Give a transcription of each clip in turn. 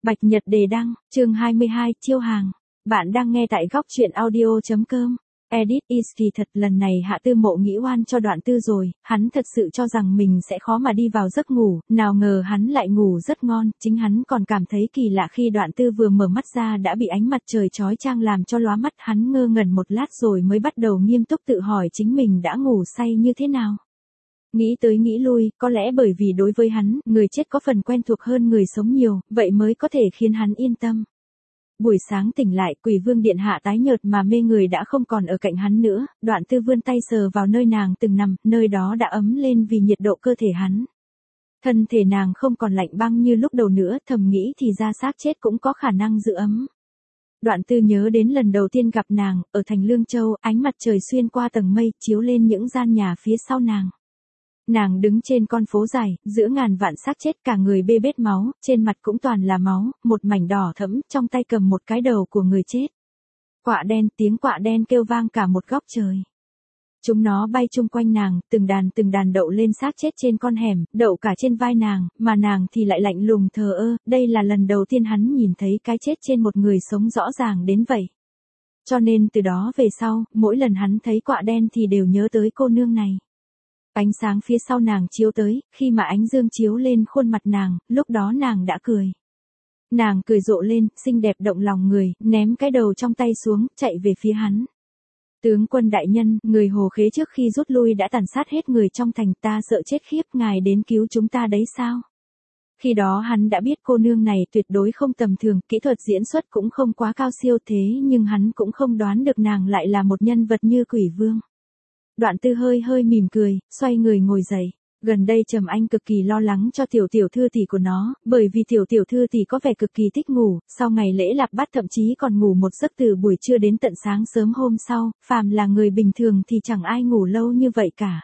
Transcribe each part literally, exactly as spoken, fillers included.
Bạch Nhật đề đăng, chương hai mươi hai, chiêu hàng. Bạn đang nghe tại góc truyện audio.com. Edit is kỳ thật lần này Hạ Tư Mộ nghĩ oan cho Đoạn Tư rồi, hắn thật sự cho rằng mình sẽ khó mà đi vào giấc ngủ, nào ngờ hắn lại ngủ rất ngon, chính hắn còn cảm thấy kỳ lạ khi Đoạn Tư vừa mở mắt ra đã bị ánh mặt trời chói chang làm cho lóa mắt, hắn ngơ ngẩn một lát rồi mới bắt đầu nghiêm túc tự hỏi chính mình đã ngủ say như thế nào. Nghĩ tới nghĩ lui, có lẽ bởi vì đối với hắn, người chết có phần quen thuộc hơn người sống nhiều, vậy mới có thể khiến hắn yên tâm. Buổi sáng tỉnh lại, Quỷ Vương điện hạ tái nhợt mà mê người đã không còn ở cạnh hắn nữa, Đoạn Tư vươn tay sờ vào nơi nàng từng nằm, nơi đó đã ấm lên vì nhiệt độ cơ thể hắn. Thân thể nàng không còn lạnh băng như lúc đầu nữa, thầm nghĩ thì ra xác chết cũng có khả năng giữ ấm. Đoạn Tư nhớ đến lần đầu tiên gặp nàng, ở thành Lương Châu, ánh mặt trời xuyên qua tầng mây, chiếu lên những gian nhà phía sau nàng. Nàng đứng trên con phố dài, giữa ngàn vạn xác chết, cả người bê bết máu, trên mặt cũng toàn là máu, một mảnh đỏ thẫm, trong tay cầm một cái đầu của người chết. Quạ đen, tiếng quạ đen kêu vang cả một góc trời. Chúng nó bay chung quanh nàng, từng đàn từng đàn đậu lên xác chết trên con hẻm, đậu cả trên vai nàng, mà nàng thì lại lạnh lùng thờ ơ, đây là lần đầu tiên hắn nhìn thấy cái chết trên một người sống rõ ràng đến vậy. Cho nên từ đó về sau, mỗi lần hắn thấy quạ đen thì đều nhớ tới cô nương này. Ánh sáng phía sau nàng chiếu tới, khi mà ánh dương chiếu lên khuôn mặt nàng, lúc đó nàng đã cười. Nàng cười rộ lên, xinh đẹp động lòng người, ném cái đầu trong tay xuống, chạy về phía hắn. Tướng quân đại nhân, người Hồ Khế trước khi rút lui đã tàn sát hết người trong thành, ta sợ chết khiếp, ngài đến cứu chúng ta đấy sao? Khi đó hắn đã biết cô nương này tuyệt đối không tầm thường, kỹ thuật diễn xuất cũng không quá cao siêu thế nhưng hắn cũng không đoán được nàng lại là một nhân vật như Quỷ Vương. Đoạn Tư hơi hơi mỉm cười, xoay người ngồi dậy. Gần đây Trầm Anh cực kỳ lo lắng cho tiểu tiểu thư tỷ của nó, bởi vì tiểu tiểu thư tỷ có vẻ cực kỳ thích ngủ, sau ngày lễ lạp bát thậm chí còn ngủ một giấc từ buổi trưa đến tận sáng sớm hôm sau, phàm là người bình thường thì chẳng ai ngủ lâu như vậy cả.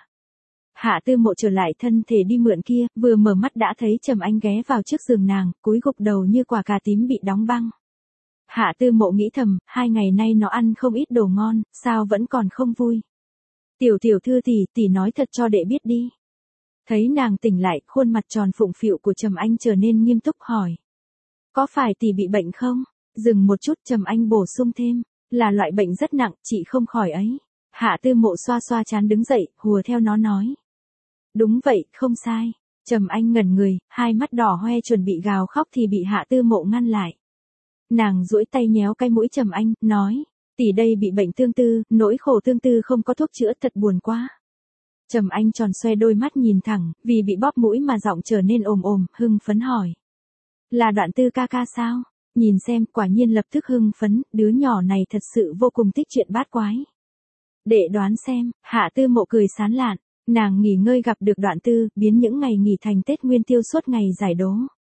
Hạ Tư Mộ trở lại thân thể đi mượn kia, vừa mở mắt đã thấy Trầm Anh ghé vào trước giường nàng, cúi gục đầu như quả cà tím bị đóng băng. Hạ Tư Mộ nghĩ thầm, hai ngày nay nó ăn không ít đồ ngon, sao vẫn còn không vui. Tiểu tiểu thư tỷ, tỷ nói thật cho đệ biết đi. Thấy nàng tỉnh lại, khuôn mặt tròn phụng phịu của Trầm Anh trở nên nghiêm túc hỏi. Có phải tỷ bị bệnh không? Dừng một chút, Trầm Anh bổ sung thêm. Là loại bệnh rất nặng, chị không khỏi ấy. Hạ Tư Mộ xoa xoa trán đứng dậy, hùa theo nó nói. Đúng vậy, không sai. Trầm Anh ngẩn người, hai mắt đỏ hoe chuẩn bị gào khóc thì bị Hạ Tư Mộ ngăn lại. Nàng duỗi tay nhéo cái mũi Trầm Anh, nói. Tỷ đây bị bệnh tương tư, nỗi khổ tương tư không có thuốc chữa, thật buồn quá. Trầm Anh tròn xoe đôi mắt nhìn thẳng, vì bị bóp mũi mà giọng trở nên ồm ồm, hưng phấn hỏi. Là Đoạn Tư ca ca sao? Nhìn xem, quả nhiên lập tức hưng phấn, đứa nhỏ này thật sự vô cùng thích chuyện bát quái. Đệ đoán xem, Hạ Tư Mộ cười sán lạn, nàng nghỉ ngơi gặp được Đoạn Tư, biến những ngày nghỉ thành Tết Nguyên Tiêu suốt ngày giải đố.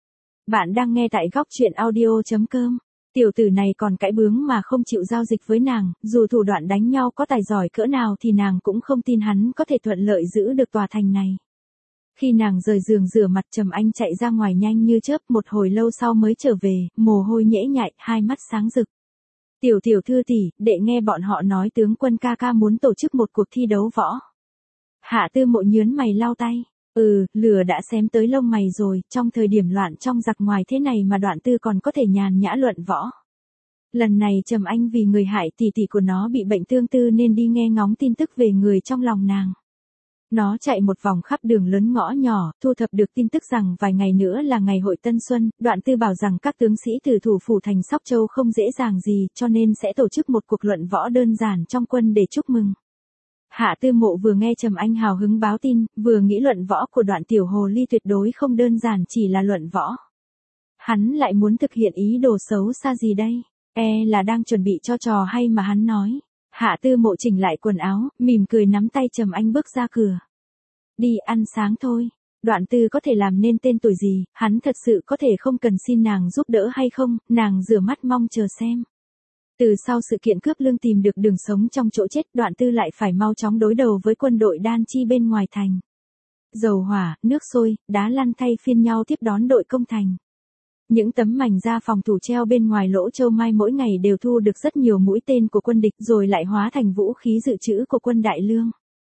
Bạn đang nghe tại góc truyện audio.com. Tiểu tử này còn cãi bướng mà không chịu giao dịch với nàng, dù thủ đoạn đánh nhau có tài giỏi cỡ nào thì nàng cũng không tin hắn có thể thuận lợi giữ được tòa thành này. Khi nàng rời giường rửa mặt, Trầm Anh chạy ra ngoài nhanh như chớp, một hồi lâu sau mới trở về, mồ hôi nhễ nhại, hai mắt sáng rực. Tiểu tiểu thư tỷ, đệ nghe bọn họ nói tướng quân ca ca muốn tổ chức một cuộc thi đấu võ. Hạ Tư Mộ nhớn mày lau tay. Ừ, lửa đã xém tới lông mày rồi, trong thời điểm loạn trong giặc ngoài thế này mà Đoạn Tư còn có thể nhàn nhã luận võ. Lần này Trầm Anh vì người hại tỷ tỷ của nó bị bệnh tương tư nên đi nghe ngóng tin tức về người trong lòng nàng. Nó chạy một vòng khắp đường lớn ngõ nhỏ, thu thập được tin tức rằng vài ngày nữa là ngày hội Tân Xuân, Đoạn Tư bảo rằng các tướng sĩ từ thủ phủ thành Sóc Châu không dễ dàng gì, cho nên sẽ tổ chức một cuộc luận võ đơn giản trong quân để chúc mừng. Hạ Tư Mộ vừa nghe Trầm Anh hào hứng báo tin, vừa nghĩ luận võ của Đoạn tiểu hồ ly tuyệt đối không đơn giản chỉ là luận võ. Hắn lại muốn thực hiện ý đồ xấu xa gì đây? E là đang chuẩn bị cho trò hay mà hắn nói. Hạ Tư Mộ chỉnh lại quần áo, mỉm cười nắm tay Trầm Anh bước ra cửa. Đi ăn sáng thôi. Đoạn Tư có thể làm nên tên tuổi gì, hắn thật sự có thể không cần xin nàng giúp đỡ hay không, nàng rửa mắt mong chờ xem. Từ sau sự kiện cướp lương tìm được đường sống trong chỗ chết, Đoạn Tư lại phải mau chóng đối đầu với quân đội Đan Chi bên ngoài thành. Dầu hỏa, nước sôi, đá lăn thay phiên nhau tiếp đón đội công thành. Những tấm mảnh da phòng thủ treo bên ngoài lỗ châu mai mỗi ngày đều thu được rất nhiều mũi tên của quân địch rồi lại hóa thành vũ khí dự trữ của quân Đại Lương.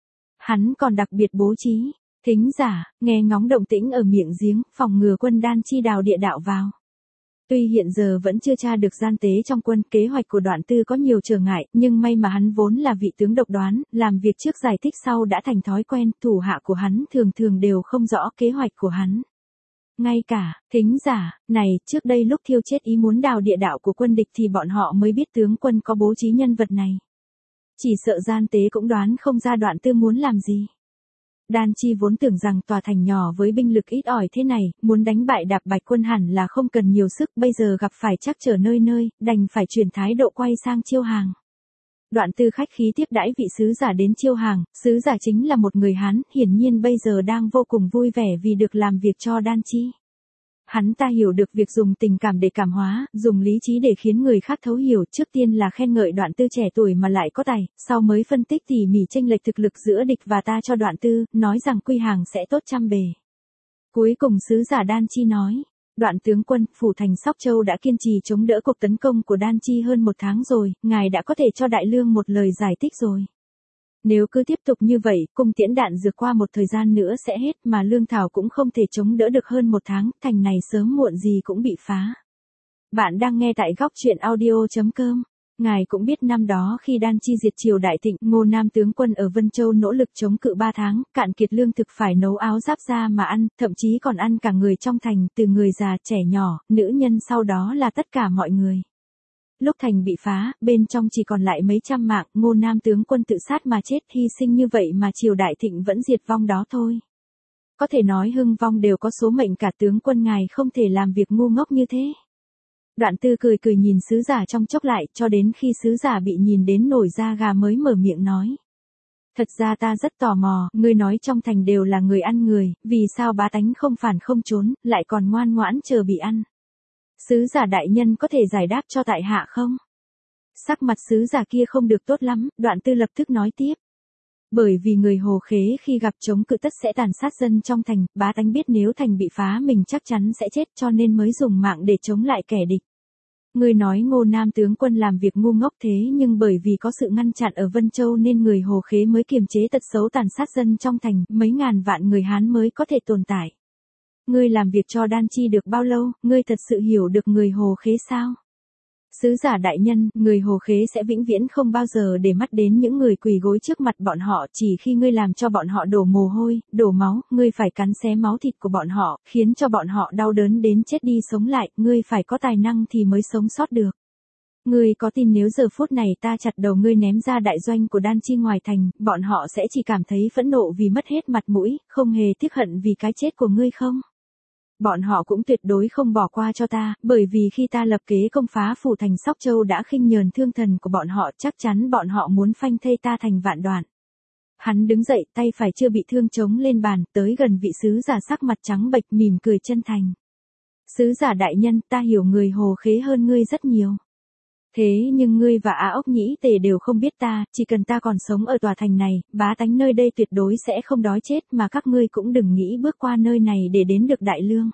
Hắn còn đặc biệt bố trí, thính giả, nghe ngóng động tĩnh ở miệng giếng, phòng ngừa quân Đan Chi đào địa đạo vào. Tuy hiện giờ vẫn chưa tra được gian tế trong quân, kế hoạch của Đoạn Tư có nhiều trở ngại, nhưng may mà hắn vốn là vị tướng độc đoán, làm việc trước giải thích sau đã thành thói quen, thủ hạ của hắn thường thường đều không rõ kế hoạch của hắn. Ngay cả, thính giả, này, trước đây lúc Thiêu Chết ý muốn đào địa đạo của quân địch thì bọn họ mới biết tướng quân có bố trí nhân vật này. Chỉ sợ gian tế cũng đoán không ra Đoạn Tư muốn làm gì. Đan Chi vốn tưởng rằng tòa thành nhỏ với binh lực ít ỏi thế này, muốn đánh bại Đạp Bạch quân hẳn là không cần nhiều sức, bây giờ gặp phải trắc trở nơi nơi, đành phải chuyển thái độ quay sang Chiêu Hàng. Đoạn Tư khách khí tiếp đãi vị sứ giả đến Chiêu Hàng, sứ giả chính là một người Hán, hiển nhiên bây giờ đang vô cùng vui vẻ vì được làm việc cho Đan Chi. Hắn ta hiểu được việc dùng tình cảm để cảm hóa, dùng lý trí để khiến người khác thấu hiểu, trước tiên là khen ngợi Đoạn Tư trẻ tuổi mà lại có tài, sau mới phân tích tỉ mỉ chênh lệch thực lực giữa địch và ta cho Đoạn Tư, nói rằng quy hàng sẽ tốt trăm bề. Cuối cùng sứ giả Đan Chi nói, Đoạn tướng quân, phủ thành Sóc Châu đã kiên trì chống đỡ cuộc tấn công của Đan Chi hơn một tháng rồi, ngài đã có thể cho Đại Lương một lời giải thích rồi. Nếu cứ tiếp tục như vậy, cung tiễn đạn dược qua một thời gian nữa sẽ hết mà lương thảo cũng không thể chống đỡ được hơn một tháng, thành này sớm muộn gì cũng bị phá. Bạn đang nghe tại góc truyện audio chấm com. Ngài cũng biết năm đó khi Đan Chi diệt triều đại thịnh, Ngô Nam tướng quân ở Vân Châu nỗ lực chống cự ba tháng, cạn kiệt lương thực phải nấu áo giáp ra mà ăn, thậm chí còn ăn cả người trong thành, từ người già, trẻ nhỏ, nữ nhân sau đó là tất cả mọi người. Lúc thành bị phá, bên trong chỉ còn lại mấy trăm mạng, Ngô Nam tướng quân tự sát mà chết, hy sinh như vậy mà triều đại thịnh vẫn diệt vong đó thôi. Có thể nói hưng vong đều có số mệnh, cả tướng quân ngài không thể làm việc ngu ngốc như thế. Đoạn Tư cười cười nhìn sứ giả trong chốc lại, cho đến khi sứ giả bị nhìn đến nổi da gà mới mở miệng nói. Thật ra ta rất tò mò, ngươi nói trong thành đều là người ăn người, vì sao bá tánh không phản không trốn, lại còn ngoan ngoãn chờ bị ăn. Sứ giả đại nhân có thể giải đáp cho tại hạ không? Sắc mặt sứ giả kia không được tốt lắm, Đoạn Tư lập tức nói tiếp. Bởi vì người Hồ Khế khi gặp chống cự tất sẽ tàn sát dân trong thành, bá tánh biết nếu thành bị phá mình chắc chắn sẽ chết cho nên mới dùng mạng để chống lại kẻ địch. Người nói Ngô Nam tướng quân làm việc ngu ngốc thế nhưng bởi vì có sự ngăn chặn ở Vân Châu nên người Hồ Khế mới kiềm chế tật xấu tàn sát dân trong thành, mấy ngàn vạn người Hán mới có thể tồn tại. Ngươi làm việc cho Đan Chi được bao lâu, ngươi thật sự hiểu được người Hồ Khế sao? Sứ giả đại nhân, người Hồ Khế sẽ vĩnh viễn không bao giờ để mắt đến những người quỳ gối trước mặt bọn họ, chỉ khi ngươi làm cho bọn họ đổ mồ hôi, đổ máu, ngươi phải cắn xé máu thịt của bọn họ, khiến cho bọn họ đau đớn đến chết đi sống lại, ngươi phải có tài năng thì mới sống sót được. Ngươi có tin nếu giờ phút này ta chặt đầu ngươi ném ra đại doanh của Đan Chi ngoài thành, bọn họ sẽ chỉ cảm thấy phẫn nộ vì mất hết mặt mũi, không hề tiếc hận vì cái chết của ngươi không? Bọn họ cũng tuyệt đối không bỏ qua cho ta, bởi vì khi ta lập kế công phá phủ thành Sóc Châu đã khinh nhờn thương thần của bọn họ, chắc chắn bọn họ muốn phanh thây ta thành vạn đoạn. Hắn đứng dậy, tay phải chưa bị thương chống lên bàn, tới gần vị sứ giả sắc mặt trắng bệch mỉm cười chân thành. Sứ giả đại nhân, ta hiểu người Hồ Khế hơn ngươi rất nhiều. Thế nhưng ngươi và Á Ốc Nhĩ Tề đều không biết ta, chỉ cần ta còn sống ở tòa thành này, bá tánh nơi đây tuyệt đối sẽ không đói chết mà các ngươi cũng đừng nghĩ bước qua nơi này để đến được Đại Lương.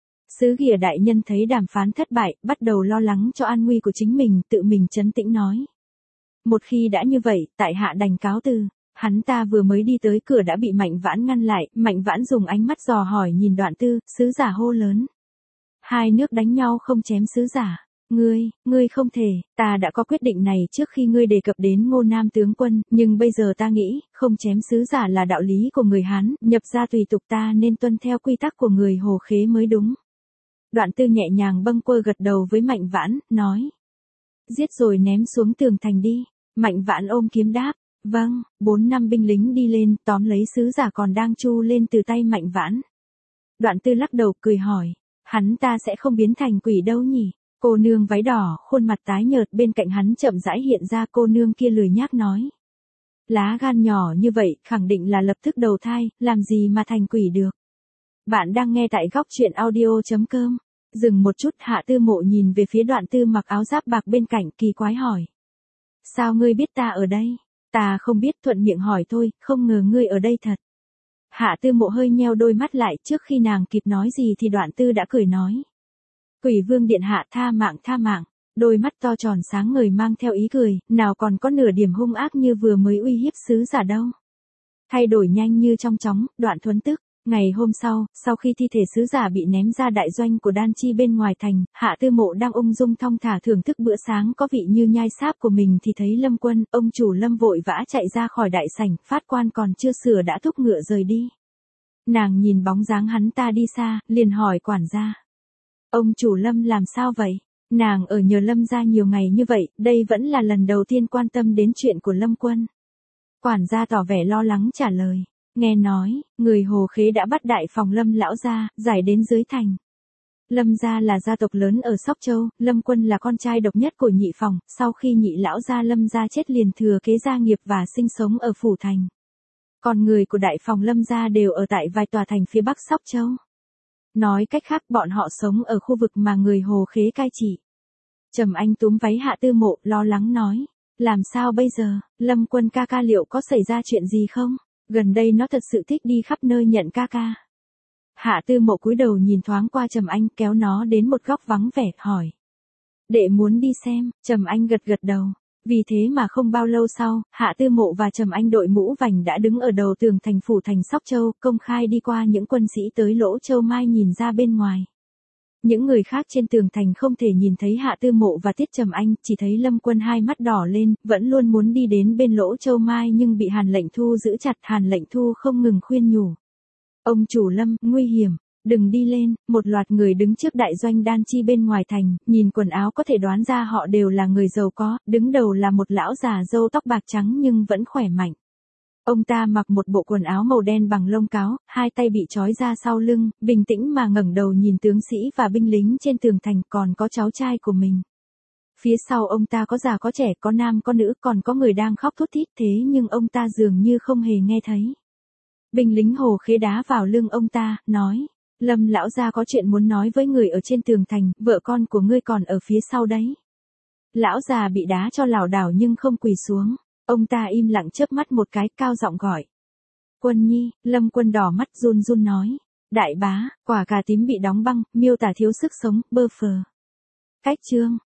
Sứ Ghìa đại nhân thấy đàm phán thất bại, bắt đầu lo lắng cho an nguy của chính mình, tự mình trấn tĩnh nói. Một khi đã như vậy, tại hạ đành cáo từ. Hắn ta vừa mới đi tới cửa đã bị Mạnh Vãn ngăn lại, Mạnh Vãn dùng ánh mắt dò hỏi nhìn Đoạn Tư, sứ giả hô lớn. Hai nước đánh nhau không chém sứ giả. Ngươi, ngươi không thể, ta đã có quyết định này trước khi ngươi đề cập đến Ngô Nam tướng quân, nhưng bây giờ ta nghĩ, không chém sứ giả là đạo lý của người Hán, nhập gia tùy tục ta nên tuân theo quy tắc của người Hồ Khế mới đúng. Đoạn Tư nhẹ nhàng bâng quơ gật đầu với Mạnh Vãn, nói. Giết rồi ném xuống tường thành đi. Mạnh Vãn ôm kiếm đáp. Vâng, bốn năm binh lính đi lên, tóm lấy sứ giả còn đang chu lên từ tay Mạnh Vãn. Đoạn Tư lắc đầu cười hỏi. Hắn ta sẽ không biến thành quỷ đâu nhỉ? Cô nương váy đỏ, khuôn mặt tái nhợt bên cạnh hắn chậm rãi hiện ra, cô nương kia lười nhác nói. Lá gan nhỏ như vậy, khẳng định là lập tức đầu thai, làm gì mà thành quỷ được. Bạn đang nghe tại góc truyện audio chấm com. Dừng một chút, Hạ Tư Mộ nhìn về phía Đoạn Tư mặc áo giáp bạc bên cạnh, kỳ quái hỏi. Sao ngươi biết ta ở đây? Ta không biết, thuận miệng hỏi thôi, không ngờ ngươi ở đây thật. Hạ Tư Mộ hơi nheo đôi mắt lại, trước khi nàng kịp nói gì thì Đoạn Tư đã cười nói. Quỷ vương điện hạ, tha mạng tha mạng. Đôi mắt to tròn sáng ngời mang theo ý cười, nào còn có nửa điểm hung ác như vừa mới uy hiếp sứ giả đâu. Thay đổi nhanh như trong chóng, Đoạn Thuấn tức. Ngày hôm sau, sau khi thi thể sứ giả bị ném ra đại doanh của Đan Chi bên ngoài thành, Hạ Tư Mộ đang ung dung thong thả thưởng thức bữa sáng có vị như nhai sáp của mình thì thấy Lâm Quân, ông chủ Lâm vội vã chạy ra khỏi đại sảnh, phát quan còn chưa sửa đã thúc ngựa rời đi. Nàng nhìn bóng dáng hắn ta đi xa, liền hỏi quản gia. Ông chủ Lâm làm sao vậy? Nàng ở nhờ Lâm gia nhiều ngày như vậy, đây vẫn là lần đầu tiên quan tâm đến chuyện của Lâm Quân. Quản gia tỏ vẻ lo lắng trả lời. Nghe nói, người Hồ Khế đã bắt đại phòng Lâm lão gia, giải đến dưới thành. Lâm gia là gia tộc lớn ở Sóc Châu, Lâm Quân là con trai độc nhất của nhị phòng, sau khi nhị lão gia Lâm gia chết liền thừa kế gia nghiệp và sinh sống ở phủ thành. Còn người của đại phòng Lâm gia đều ở tại vài tòa thành phía bắc Sóc Châu. Nói cách khác bọn họ sống ở khu vực mà người Hồ Khế cai trị. Trầm Anh túm váy Hạ Tư Mộ, lo lắng nói. Làm sao bây giờ, Lâm Quân ca ca liệu có xảy ra chuyện gì không? Gần đây nó thật sự thích đi khắp nơi nhận ca ca. Hạ Tư Mộ cúi đầu nhìn thoáng qua Trầm Anh, kéo nó đến một góc vắng vẻ, hỏi. Đệ muốn đi xem, Trầm Anh gật gật đầu. Vì thế mà không bao lâu sau, Hạ Tư Mộ và Trầm Anh đội mũ vành đã đứng ở đầu tường thành phủ thành Sóc Châu, công khai đi qua những quân sĩ tới Lỗ Châu Mai nhìn ra bên ngoài. Những người khác trên tường thành không thể nhìn thấy Hạ Tư Mộ và Tiết Trầm Anh, chỉ thấy Lâm Quân hai mắt đỏ lên, vẫn luôn muốn đi đến bên Lỗ Châu Mai nhưng bị Hàn Lệnh Thu giữ chặt. Hàn Lệnh Thu không ngừng khuyên nhủ. Ông chủ Lâm, nguy hiểm, đừng đi lên. Một loạt người đứng trước đại doanh Đan Chi bên ngoài thành, nhìn quần áo có thể đoán ra họ đều là người giàu có, đứng đầu là một lão già râu tóc bạc trắng nhưng vẫn khỏe mạnh. Ông ta mặc một bộ quần áo màu đen bằng lông cáo, hai tay bị trói ra sau lưng, bình tĩnh mà ngẩng đầu nhìn tướng sĩ và binh lính trên tường thành, còn có cháu trai của mình. Phía sau ông ta có già có trẻ, có nam có nữ, còn có người đang khóc thút thít, thế nhưng ông ta dường như không hề nghe thấy. Binh lính Hồ Khế đá vào lưng ông ta, nói, Lâm lão gia có chuyện muốn nói với người ở trên tường thành, vợ con của ngươi còn ở phía sau đấy. Lão già bị đá cho lảo đảo nhưng không quỳ xuống. Ông ta im lặng chớp mắt một cái, cao giọng gọi. Quân nhi. Lâm Quân đỏ mắt run run nói. Đại bá, quả cà tím bị đóng băng, miêu tả thiếu sức sống, bơ phờ. Cách chương.